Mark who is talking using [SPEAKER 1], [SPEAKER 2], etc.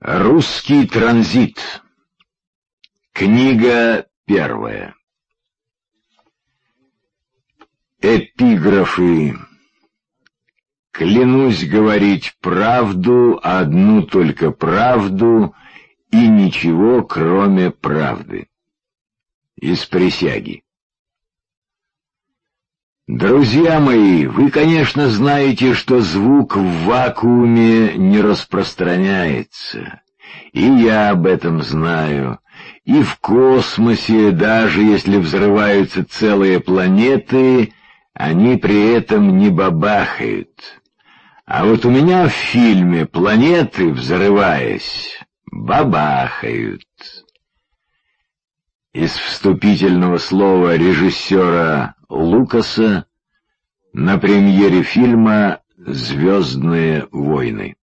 [SPEAKER 1] Русский транзит. Книга первая. Эпиграфы. Клянусь говорить правду, одну только правду, и ничего, кроме правды. Из присяги. Друзья мои, вы, конечно, знаете, что звук в вакууме не распространяется. И я об этом знаю. И в космосе, даже если взрываются целые планеты, они при этом не бабахают. А вот у меня в фильме планеты, взрываясь, бабахают. Из вступительного слова режиссера Лукаса на премьере фильма «Звездные войны».